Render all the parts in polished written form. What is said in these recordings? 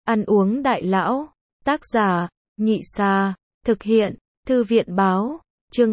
Ăn uống đại lão. Tác giả, Nhị Sa. Thực hiện, Thư viện Báo. Chương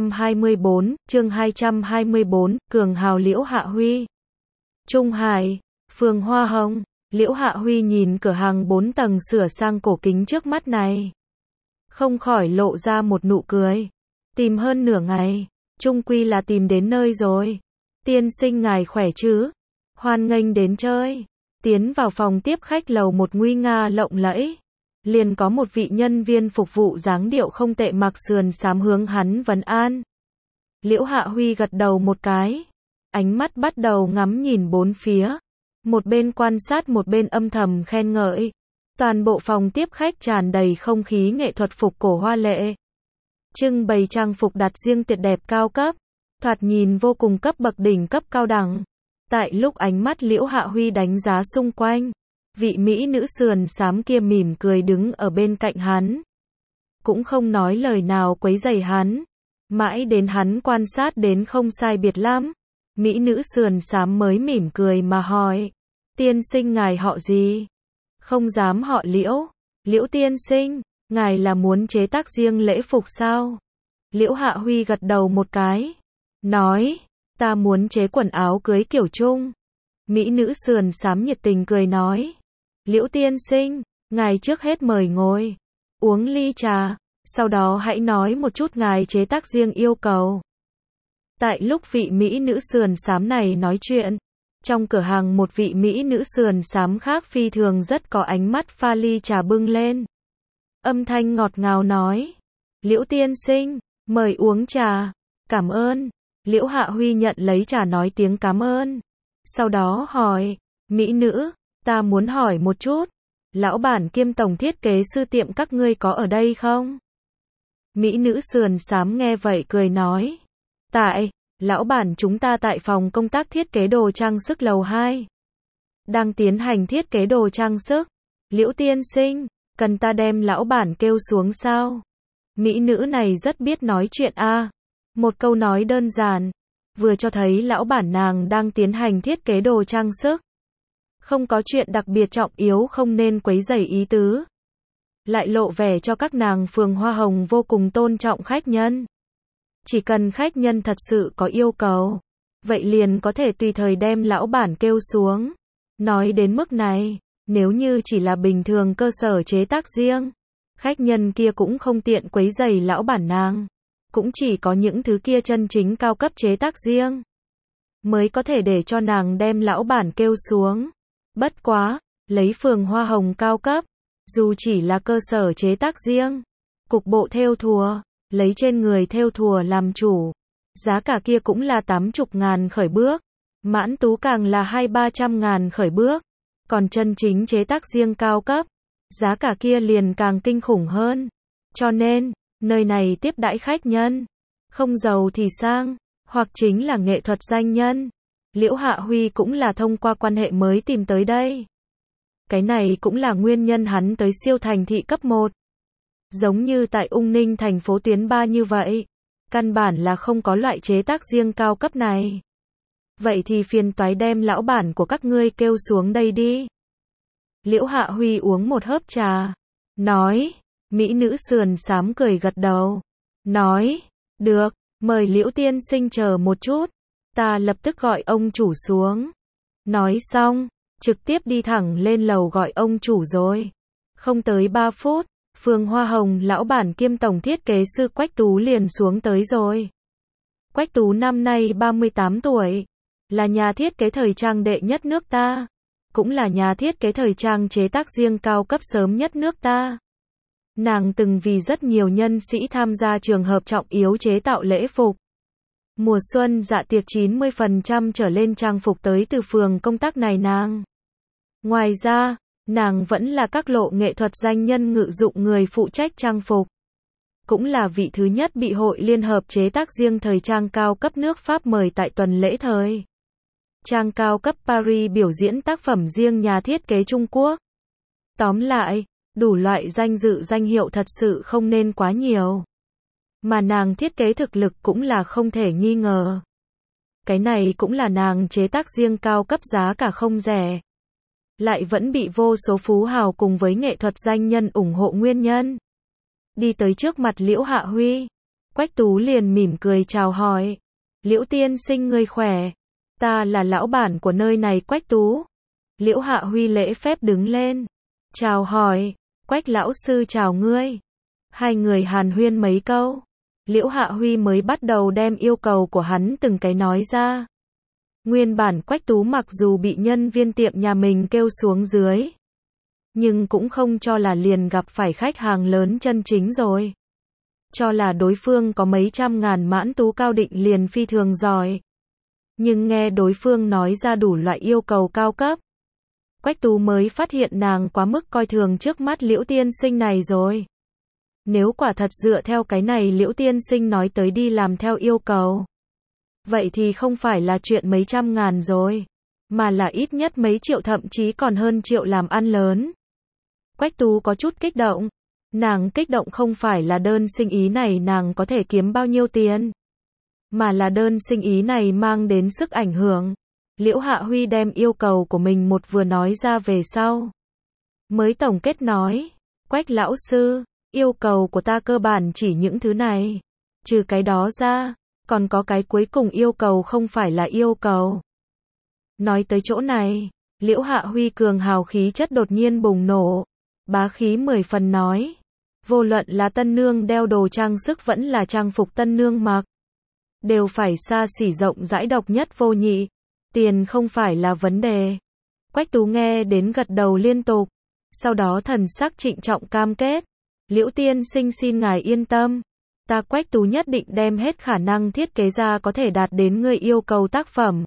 224, Cường Hào Liễu Hạ Huy. Trung Hải, phường Hoa Hồng. Liễu Hạ Huy nhìn cửa hàng 4 tầng sửa sang cổ kính trước mắt này, không khỏi lộ ra một nụ cười. Tìm hơn nửa ngày, chung quy là tìm đến nơi rồi. Tiên sinh ngài khỏe chứ? Hoan nghênh đến chơi. Tiến vào phòng tiếp khách lầu 1 nguy nga lộng lẫy, liền có một vị nhân viên phục vụ dáng điệu không tệ mặc sườn xám hướng hắn vấn an. Liễu Hạ Huy gật đầu một cái, ánh mắt bắt đầu ngắm nhìn bốn phía, một bên quan sát một bên âm thầm khen ngợi. Toàn bộ phòng tiếp khách tràn đầy không khí nghệ thuật phục cổ hoa lệ, trưng bày trang phục đặt riêng tuyệt đẹp cao cấp, thoạt nhìn vô cùng cấp bậc đỉnh cấp cao đẳng. Tại lúc ánh mắt Liễu Hạ Huy đánh giá xung quanh, vị mỹ nữ sườn xám kia mỉm cười đứng ở bên cạnh hắn, cũng không nói lời nào quấy rầy hắn. Mãi đến hắn quan sát đến không sai biệt lắm, mỹ nữ sườn xám mới mỉm cười mà hỏi, tiên sinh ngài họ gì? Không dám họ Liễu. Liễu tiên sinh, ngài là muốn chế tác riêng lễ phục sao? Liễu Hạ Huy gật đầu một cái, nói, ta muốn chế quần áo cưới kiểu Trung. Mỹ nữ sườn xám nhiệt tình cười nói, Liễu tiên sinh, ngài trước hết mời ngồi, uống ly trà, sau đó hãy nói một chút ngài chế tác riêng yêu cầu. Tại lúc vị mỹ nữ sườn xám này nói chuyện, trong cửa hàng một vị mỹ nữ sườn xám khác phi thường rất có ánh mắt pha ly trà bưng lên. Âm thanh ngọt ngào nói, Liễu tiên sinh, mời uống trà. Cảm ơn. Liễu Hạ Huy nhận lấy trà nói tiếng cảm ơn. Sau đó hỏi, mỹ nữ, ta muốn hỏi một chút, lão bản kiêm tổng thiết kế sư tiệm các ngươi có ở đây không? Mỹ nữ sườn xám nghe vậy cười nói, tại, lão bản chúng ta tại phòng công tác thiết kế đồ trang sức lầu 2. Đang tiến hành thiết kế đồ trang sức. Liễu tiên sinh, cần ta đem lão bản kêu xuống sao? Mỹ nữ này rất biết nói chuyện a. Một câu nói đơn giản, vừa cho thấy lão bản nàng đang tiến hành thiết kế đồ trang sức. Không có chuyện đặc biệt trọng yếu không nên quấy rầy ý tứ. Lại lộ vẻ cho các nàng phường Hoa Hồng vô cùng tôn trọng khách nhân. Chỉ cần khách nhân thật sự có yêu cầu, vậy liền có thể tùy thời đem lão bản kêu xuống. Nói đến mức này, nếu như chỉ là bình thường cơ sở chế tác riêng, khách nhân kia cũng không tiện quấy rầy lão bản nàng. Cũng chỉ có những thứ kia chân chính cao cấp chế tác riêng, mới có thể để cho nàng đem lão bản kêu xuống. Bất quá, lấy phường Hoa Hồng cao cấp, dù chỉ là cơ sở chế tác riêng, cục bộ thêu thùa, lấy trên người thêu thùa làm chủ, giá cả kia cũng là 80.000 khởi bước, mãn tú càng là 200-300.000 khởi bước, còn chân chính chế tác riêng cao cấp, giá cả kia liền càng kinh khủng hơn. Cho nên, nơi này tiếp đãi khách nhân, không giàu thì sang, hoặc chính là nghệ thuật danh nhân. Liễu Hạ Huy cũng là thông qua quan hệ mới tìm tới đây. Cái này cũng là nguyên nhân hắn tới siêu thành thị cấp 1. Giống như tại Ung Ninh thành phố tuyến 3 như vậy, căn bản là không có loại chế tác riêng cao cấp này. Vậy thì phiền toái đem lão bản của các ngươi kêu xuống đây đi. Liễu Hạ Huy uống một hớp trà, nói, mỹ nữ sườn xám cười gật đầu, nói, được, mời Liễu tiên sinh chờ một chút, ta lập tức gọi ông chủ xuống. Nói xong, trực tiếp đi thẳng lên lầu gọi ông chủ rồi. Không tới 3 phút, phường Hoa Hồng lão bản kiêm tổng thiết kế sư Quách Tú liền xuống tới rồi. Quách Tú năm nay 38 tuổi, là nhà thiết kế thời trang đệ nhất nước ta, cũng là nhà thiết kế thời trang chế tác riêng cao cấp sớm nhất nước ta. Nàng từng vì rất nhiều nhân sĩ tham gia trường hợp trọng yếu chế tạo lễ phục. Mùa xuân dạ tiệc 90% trở lên trang phục tới từ phường công tác này nàng. Ngoài ra, nàng vẫn là các lộ nghệ thuật danh nhân ngự dụng người phụ trách trang phục. Cũng là vị thứ nhất bị Hội Liên hợp chế tác riêng thời trang cao cấp nước Pháp mời tại tuần lễ thời trang cao cấp Paris biểu diễn tác phẩm riêng nhà thiết kế Trung Quốc. Tóm lại, đủ loại danh dự danh hiệu thật sự không nên quá nhiều. Mà nàng thiết kế thực lực cũng là không thể nghi ngờ. Cái này cũng là nàng chế tác riêng cao cấp giá cả không rẻ. lại vẫn bị vô số phú hào cùng với nghệ thuật danh nhân ủng hộ nguyên nhân. Đi tới trước mặt Liễu Hạ Huy, Quách Tú liền mỉm cười chào hỏi. Liễu tiên sinh ngươi khỏe, ta là lão bản của nơi này Quách Tú. Liễu Hạ Huy lễ phép đứng lên, chào hỏi, Quách lão sư chào ngươi. Hai người hàn huyên mấy câu, Liễu Hạ Huy mới bắt đầu đem yêu cầu của hắn từng cái nói ra. Nguyên bản Quách Tú mặc dù bị nhân viên tiệm nhà mình kêu xuống dưới, nhưng cũng không cho là liền gặp phải khách hàng lớn chân chính rồi. Cho là đối phương có mấy trăm ngàn mãn tú cao định liền phi thường giỏi. Nhưng nghe đối phương nói ra đủ loại yêu cầu cao cấp, Quách Tú mới phát hiện nàng quá mức coi thường trước mắt Liễu tiên sinh này rồi. Nếu quả thật dựa theo cái này Liễu tiên sinh nói tới đi làm theo yêu cầu, vậy thì không phải là chuyện mấy trăm ngàn rồi, mà là ít nhất mấy triệu thậm chí còn hơn triệu làm ăn lớn. Quách Tú có chút kích động. Nàng kích động không phải là đơn sinh ý này nàng có thể kiếm bao nhiêu tiền, mà là đơn sinh ý này mang đến sức ảnh hưởng. Liễu Hạ Huy đem yêu cầu của mình một vừa nói ra về sau, mới tổng kết nói, Quách lão sư, yêu cầu của ta cơ bản chỉ những thứ này. Trừ cái đó ra, còn có cái cuối cùng yêu cầu không phải là yêu cầu. Nói tới chỗ này, Liễu Hạ Huy cường hào khí chất đột nhiên bùng nổ, bá khí 10 phần nói. Vô luận là tân nương đeo đồ trang sức vẫn là trang phục tân nương mặc, đều phải xa xỉ rộng rãi độc nhất vô nhị. Tiền không phải là vấn đề. Quách Tú nghe đến gật đầu liên tục, sau đó thần sắc trịnh trọng cam kết. Liễu tiên sinh xin ngài yên tâm, ta Quách Tú nhất định đem hết khả năng thiết kế ra có thể đạt đến người yêu cầu tác phẩm.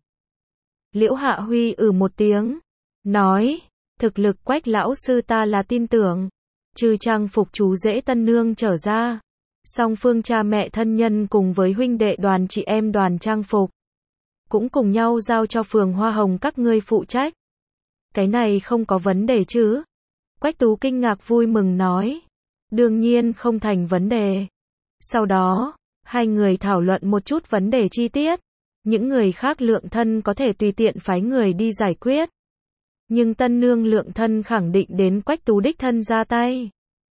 Liễu Hạ Huy một tiếng, nói, thực lực Quách lão sư ta là tin tưởng. Trừ trang phục chú rể tân nương trở ra, song phương cha mẹ thân nhân cùng với huynh đệ đoàn chị em đoàn trang phục cũng cùng nhau giao cho phường Hoa Hồng các ngươi phụ trách. Cái này không có vấn đề chứ? Quách Tú kinh ngạc vui mừng nói. Đương nhiên không thành vấn đề. Sau đó, hai người thảo luận một chút vấn đề chi tiết. Những người khác lượng thân có thể tùy tiện phái người đi giải quyết. Nhưng tân nương lượng thân khẳng định đến Quách Tú đích thân ra tay.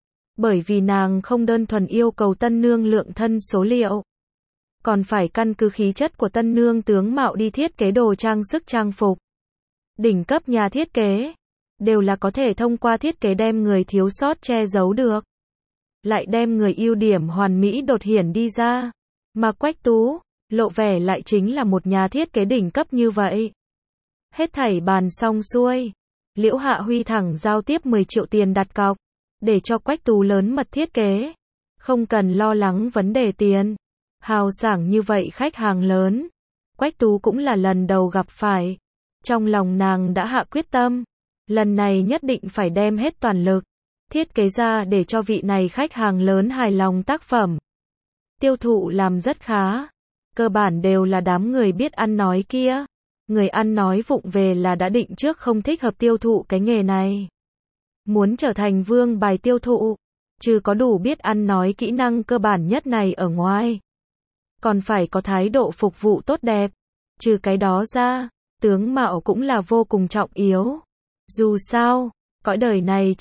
Bởi vì nàng không đơn thuần yêu cầu tân nương lượng thân số liệu, còn phải căn cứ khí chất của tân nương tướng mạo đi thiết kế đồ trang sức trang phục. Đỉnh cấp nhà thiết kế, đều là có thể thông qua thiết kế đem người thiếu sót che giấu được, lại đem người ưu điểm hoàn mỹ đột hiển đi ra. Mà Quách Tú, lộ vẻ lại chính là một nhà thiết kế đỉnh cấp như vậy. Hết thảy bàn xong xuôi, Liễu Hạ Huy thẳng giao tiếp 10 triệu tiền đặt cọc, để cho Quách Tú lớn mật thiết kế. Không cần lo lắng vấn đề tiền. Hào sảng như vậy khách hàng lớn, Quách Tú cũng là lần đầu gặp phải. Trong lòng nàng đã hạ quyết tâm, lần này nhất định phải đem hết toàn lực, thiết kế ra để cho vị này khách hàng lớn hài lòng tác phẩm. Tiêu thụ làm rất khá, cơ bản đều là đám người biết ăn nói kia. Người ăn nói vụng về là đã định trước không thích hợp tiêu thụ cái nghề này. Muốn trở thành vương bài tiêu thụ, trừ có đủ biết ăn nói kỹ năng cơ bản nhất này ở ngoài, còn phải có thái độ phục vụ tốt đẹp. Trừ cái đó ra, tướng mạo cũng là vô cùng trọng yếu. Dù sao, cõi đời này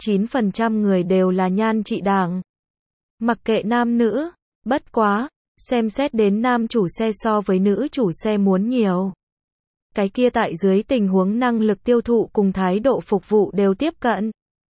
99% người đều là nhan trị đảng. Mặc kệ nam nữ, bất quá, xem xét đến nam chủ xe so với nữ chủ xe muốn nhiều. Cái kia tại dưới tình huống năng lực tiêu thụ cùng thái độ phục vụ đều tiếp cận.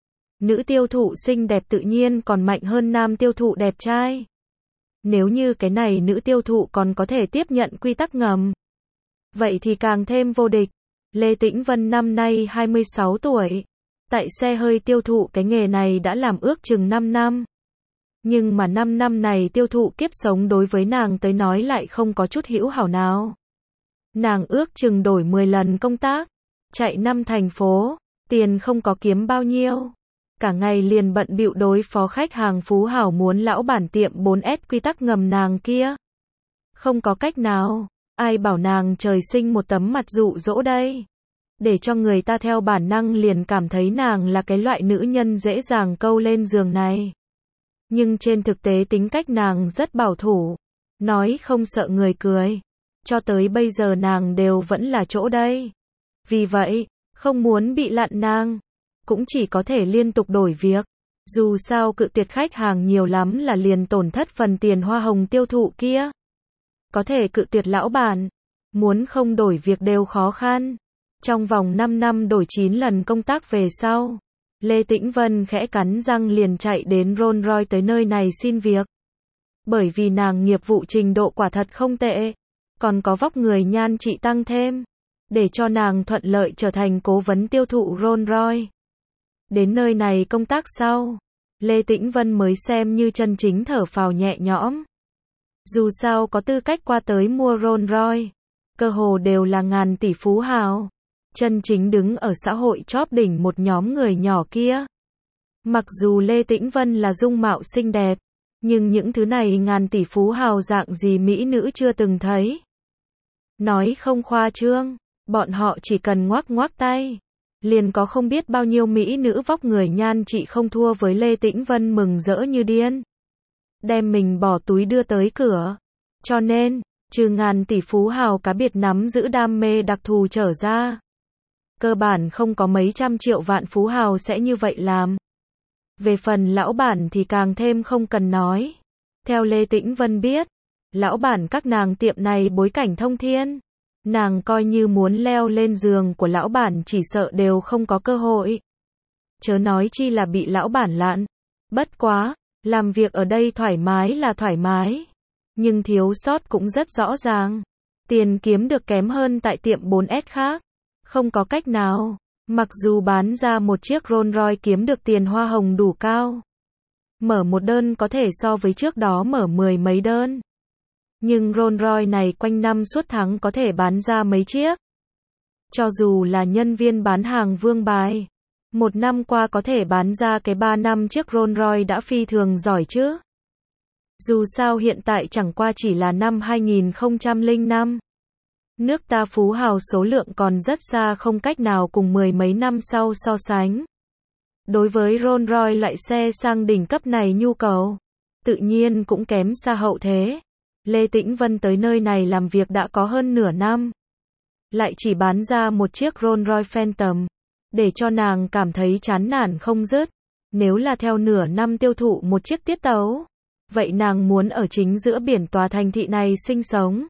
Nữ tiêu thụ xinh đẹp tự nhiên còn mạnh hơn nam tiêu thụ đẹp trai. Nếu như cái này nữ tiêu thụ còn có thể tiếp nhận quy tắc ngầm, vậy thì càng thêm vô địch. Lê Tĩnh Vân năm nay 26 tuổi. Tại xe hơi tiêu thụ cái nghề này đã làm ước chừng 5 năm. Nhưng mà 5 năm này tiêu thụ kiếp sống đối với nàng tới nói lại không có chút hữu hảo nào. Nàng ước chừng đổi 10 lần công tác, chạy 5 thành phố, tiền không có kiếm bao nhiêu. Cả ngày liền bận bịu đối phó khách hàng phú hảo muốn lão bản tiệm 4S quy tắc ngầm nàng kia. Không có cách nào, ai bảo nàng trời sinh một tấm mặt dụ dỗ đây. Để cho người ta theo bản năng liền cảm thấy nàng là cái loại nữ nhân dễ dàng câu lên giường này. Nhưng trên thực tế tính cách nàng rất bảo thủ, nói không sợ người cười. Cho tới bây giờ nàng đều vẫn là chỗ đây. Vì vậy, Không muốn bị lặn nàng, cũng chỉ có thể liên tục đổi việc. Dù sao cự tuyệt khách hàng nhiều lắm là liền tổn thất phần tiền hoa hồng tiêu thụ kia. Có thể cự tuyệt lão bản, muốn không đổi việc đều khó khăn. Trong vòng 5 năm đổi 9 lần công tác về sau, Lê Tĩnh Vân khẽ cắn răng liền chạy đến Rolls-Royce tới nơi này xin việc. Bởi vì nàng nghiệp vụ trình độ quả thật không tệ, còn có vóc người nhan trị tăng thêm, để cho nàng thuận lợi trở thành cố vấn tiêu thụ Rolls-Royce. Đến nơi này công tác sau, Lê Tĩnh Vân mới xem như chân chính thở phào nhẹ nhõm. Dù sao có tư cách qua tới mua Rolls-Royce, cơ hồ đều là ngàn tỷ phú hào, chân chính đứng ở xã hội chóp đỉnh một nhóm người nhỏ kia. Mặc dù Lê Tĩnh Vân là dung mạo xinh đẹp, nhưng những thứ này ngàn tỷ phú hào dạng gì mỹ nữ chưa từng thấy. Nói không khoa trương, bọn họ chỉ cần ngoắc ngoắc tay, liền có không biết bao nhiêu mỹ nữ vóc người nhan trị không thua với Lê Tĩnh Vân mừng rỡ như điên. Đem mình bỏ túi đưa tới cửa. Cho nên, trừ ngàn tỷ phú hào cá biệt nắm giữ đam mê đặc thù trở ra, cơ bản không có mấy trăm triệu vạn phú hào sẽ như vậy làm. Về phần lão bản thì càng thêm không cần nói. Theo Lê Tĩnh Vân biết, lão bản các nàng tiệm này bối cảnh thông thiên. Nàng coi như muốn leo lên giường của lão bản chỉ sợ đều không có cơ hội. Chớ nói chi là bị lão bản lạn. Bất quá, làm việc ở đây thoải mái là thoải mái, nhưng thiếu sót cũng rất rõ ràng. Tiền kiếm được kém hơn tại tiệm 4S khác. Không có cách nào. Mặc dù bán ra một chiếc Rolls-Royce kiếm được tiền hoa hồng đủ cao, mở một đơn có thể so với trước đó mở 10 mấy đơn. Nhưng Rolls-Royce này quanh năm suốt tháng có thể bán ra mấy chiếc. Cho dù là nhân viên bán hàng vương bài, một năm qua có thể bán ra cái 3 năm chiếc Rolls-Royce đã phi thường giỏi chứ. Dù sao hiện tại chẳng qua chỉ là năm 2005. Nước ta phú hào số lượng còn rất xa không cách nào cùng 10 mấy năm sau so sánh. Đối với Rolls-Royce loại xe sang đỉnh cấp này nhu cầu, tự nhiên cũng kém xa hậu thế. Lê Tĩnh Vân tới nơi này làm việc đã có hơn nửa năm. Lại chỉ bán ra một chiếc Rolls-Royce Phantom, để cho nàng cảm thấy chán nản không dứt. Nếu là theo nửa năm tiêu thụ một chiếc tiết tấu, vậy nàng muốn ở chính giữa biển tòa thành thị này sinh sống.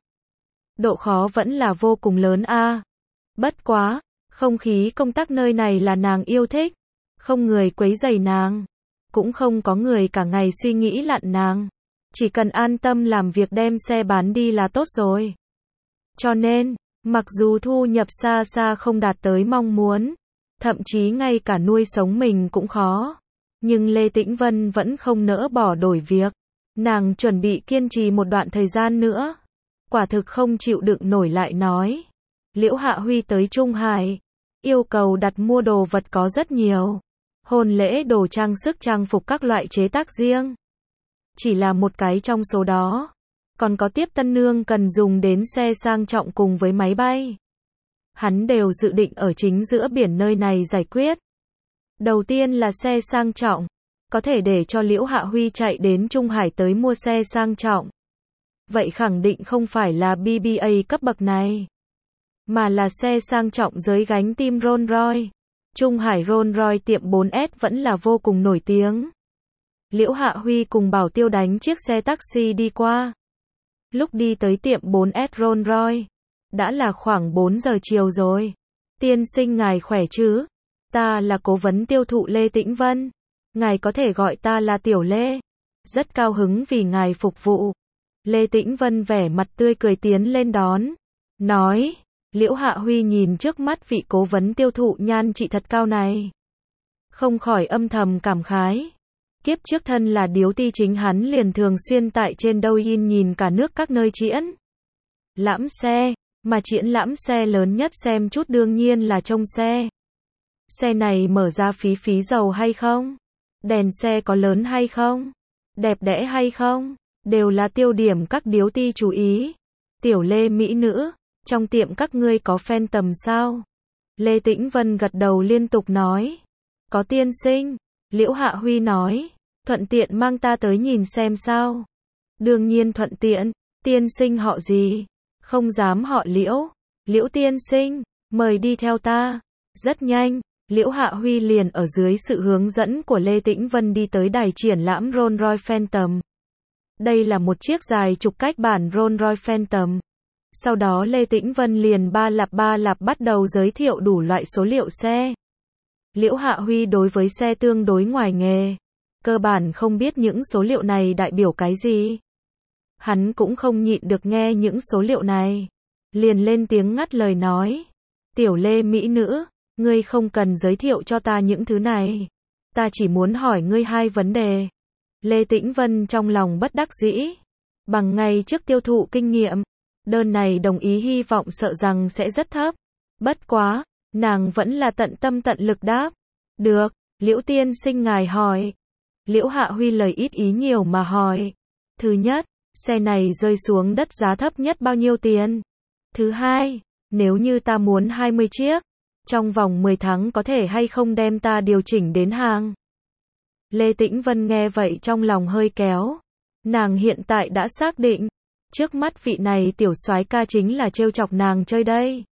Độ khó vẫn là vô cùng lớn a. Bất quá, không khí công tác nơi này là nàng yêu thích. Không người quấy rầy nàng, cũng không có người cả ngày suy nghĩ lặn nàng. Chỉ cần an tâm làm việc đem xe bán đi là tốt rồi. Cho nên, mặc dù thu nhập xa xa không đạt tới mong muốn, thậm chí ngay cả nuôi sống mình cũng khó, nhưng Lê Tĩnh Vân vẫn không nỡ bỏ đổi việc. Nàng chuẩn bị kiên trì một đoạn thời gian nữa. Quả thực không chịu đựng nổi lại nói. Liễu Hạ Huy tới Trung Hải, yêu cầu đặt mua đồ vật có rất nhiều. Hôn lễ đồ trang sức trang phục các loại chế tác riêng. Chỉ là một cái trong số đó. Còn có tiếp tân nương cần dùng đến xe sang trọng cùng với máy bay. Hắn đều dự định ở chính giữa biển nơi này giải quyết. Đầu tiên là xe sang trọng. Có thể để cho Liễu Hạ Huy chạy đến Trung Hải tới mua xe sang trọng. Vậy khẳng định không phải là BBA cấp bậc này, mà là xe sang trọng giới gánh tim Rolls-Royce. Trung Hải Rolls-Royce tiệm 4S vẫn là vô cùng nổi tiếng. Liễu Hạ Huy cùng Bảo Tiêu đánh chiếc xe taxi đi qua. Lúc đi tới tiệm 4S Rolls-Royce, đã là khoảng 4 giờ chiều rồi. Tiên sinh ngài khỏe chứ? Ta là cố vấn tiêu thụ Lê Tĩnh Vân. Ngài có thể gọi ta là Tiểu Lê. Rất cao hứng vì ngài phục vụ. Lê Tĩnh Vân vẻ mặt tươi cười tiến lên đón. Nói, Liễu Hạ Huy nhìn trước mắt vị cố vấn tiêu thụ nhan trị thật cao này. Không khỏi âm thầm cảm khái. Kiếp trước thân là điếu ti chính hắn liền thường xuyên tại trên Douyin nhìn cả nước các nơi triển lãm xe, mà triển lãm xe lớn nhất xem chút đương nhiên là trông xe. Xe này mở ra phí dầu hay không? Đèn xe có lớn hay không? Đẹp đẽ hay không? Đều là tiêu điểm các điếu ti chú ý. Tiểu Lê mỹ nữ, trong tiệm các ngươi có Phantom sao? Lê Tĩnh Vân gật đầu liên tục nói. Có tiên sinh. Liễu Hạ Huy nói. Thuận tiện mang ta tới nhìn xem sao? Đương nhiên thuận tiện. Tiên sinh họ gì? Không dám họ Liễu. Liễu tiên sinh, mời đi theo ta. Rất nhanh, Liễu Hạ Huy liền ở dưới sự hướng dẫn của Lê Tĩnh Vân đi tới đài triển lãm Rolls-Royce Phantom. Đây là một chiếc dài chục cách bản Rolls-Royce Phantom. Sau đó Lê Tĩnh Vân liền ba lạp bắt đầu giới thiệu đủ loại số liệu xe. Liễu Hạ Huy đối với xe tương đối ngoài nghề, cơ bản không biết những số liệu này đại biểu cái gì. Hắn cũng không nhịn được nghe những số liệu này, liền lên tiếng ngắt lời nói. Tiểu Lê mỹ nữ, ngươi không cần giới thiệu cho ta những thứ này. Ta chỉ muốn hỏi ngươi hai vấn đề. Lê Tĩnh Vân trong lòng bất đắc dĩ. Bằng ngày trước tiêu thụ kinh nghiệm, đơn này đồng ý hy vọng sợ rằng sẽ rất thấp. Bất quá, nàng vẫn là tận tâm tận lực đáp. Được, Liễu tiên sinh ngài hỏi. Liễu Hạ Huy lời ít ý nhiều mà hỏi. Thứ nhất, xe này rơi xuống đất giá thấp nhất bao nhiêu tiền? Thứ hai, nếu như ta muốn 20 chiếc, trong vòng 10 tháng có thể hay không đem ta điều chỉnh đến hàng? Lê Tĩnh Vân nghe vậy trong lòng hơi kéo. Nàng hiện tại đã xác định, trước mắt vị này tiểu soái ca chính là trêu chọc nàng chơi đây.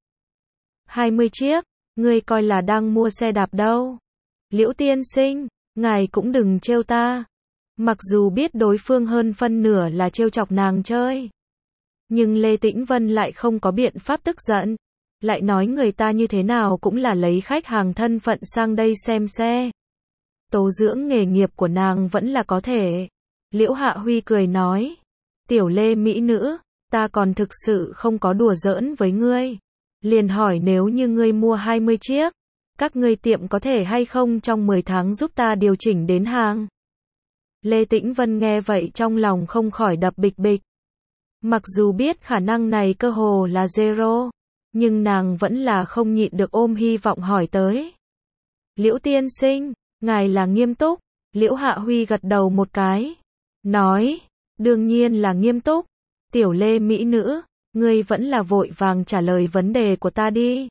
20 chiếc, ngươi coi là đang mua xe đạp đâu. Liễu tiên sinh, ngài cũng đừng trêu ta. Mặc dù biết đối phương hơn phân nửa là trêu chọc nàng chơi, nhưng Lê Tĩnh Vân lại không có biện pháp tức giận. Lại nói người ta như thế nào cũng là lấy khách hàng thân phận sang đây xem xe. Tố dưỡng nghề nghiệp của nàng vẫn là có thể. Liễu Hạ Huy cười nói. Tiểu Lê mỹ nữ, ta còn thực sự không có đùa giỡn với ngươi. Liền hỏi nếu như ngươi mua 20 chiếc, các ngươi tiệm có thể hay không trong 10 tháng giúp ta điều chỉnh đến hàng? Lê Tĩnh Vân nghe vậy trong lòng không khỏi đập bịch bịch. Mặc dù biết khả năng này cơ hồ là zero, nhưng nàng vẫn là không nhịn được ôm hy vọng hỏi tới. Liễu tiên sinh, ngài là nghiêm túc? Liễu Hạ Huy gật đầu một cái, nói, đương nhiên là nghiêm túc. Tiểu Lê mỹ nữ, ngươi vẫn là vội vàng trả lời vấn đề của ta đi.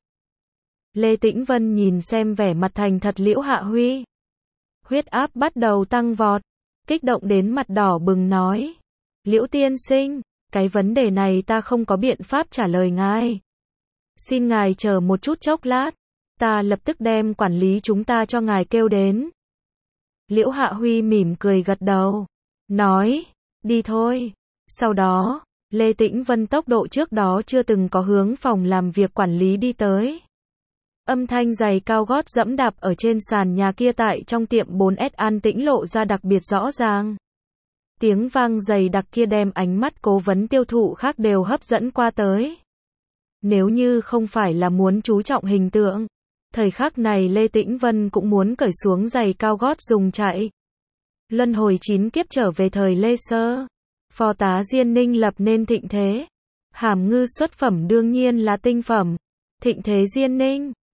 Lê Tĩnh Vân nhìn xem vẻ mặt thành thật Liễu Hạ Huy, huyết áp bắt đầu tăng vọt, kích động đến mặt đỏ bừng nói. Liễu tiên sinh, cái vấn đề này ta không có biện pháp trả lời ngài. Xin ngài chờ một chút chốc lát, ta lập tức đem quản lý chúng ta cho ngài kêu đến. Liễu Hạ Huy mỉm cười gật đầu, nói, đi thôi. Sau đó, Lê Tĩnh Vân tốc độ trước đó chưa từng có hướng phòng làm việc quản lý đi tới. Âm thanh giày cao gót dẫm đạp ở trên sàn nhà kia tại trong tiệm 4S an tĩnh lộ ra đặc biệt rõ ràng. Tiếng vang dày đặc kia đem ánh mắt cố vấn tiêu thụ khác đều hấp dẫn qua tới. Nếu như không phải là muốn chú trọng hình tượng, thời khắc này Lê Tĩnh Vân cũng muốn cởi xuống giày cao gót dùng chạy. Luân hồi 9 kiếp trở về thời Lê Sơ, phó tá Diên Ninh lập nên thịnh thế. Hàm ngư xuất phẩm đương nhiên là tinh phẩm. Thịnh thế Diên Ninh,